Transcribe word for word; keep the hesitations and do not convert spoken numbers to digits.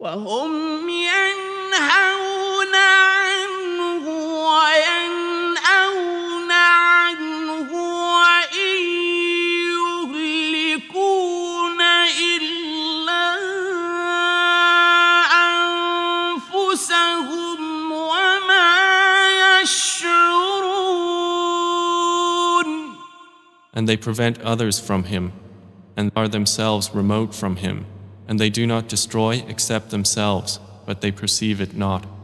وهم ينهون عنه وينأون عنه وإن يهلكون إلا أنفسهم وما يشعرون. And they prevent others from him, and are themselves remote from him, and they do not destroy except themselves, but they perceive it not.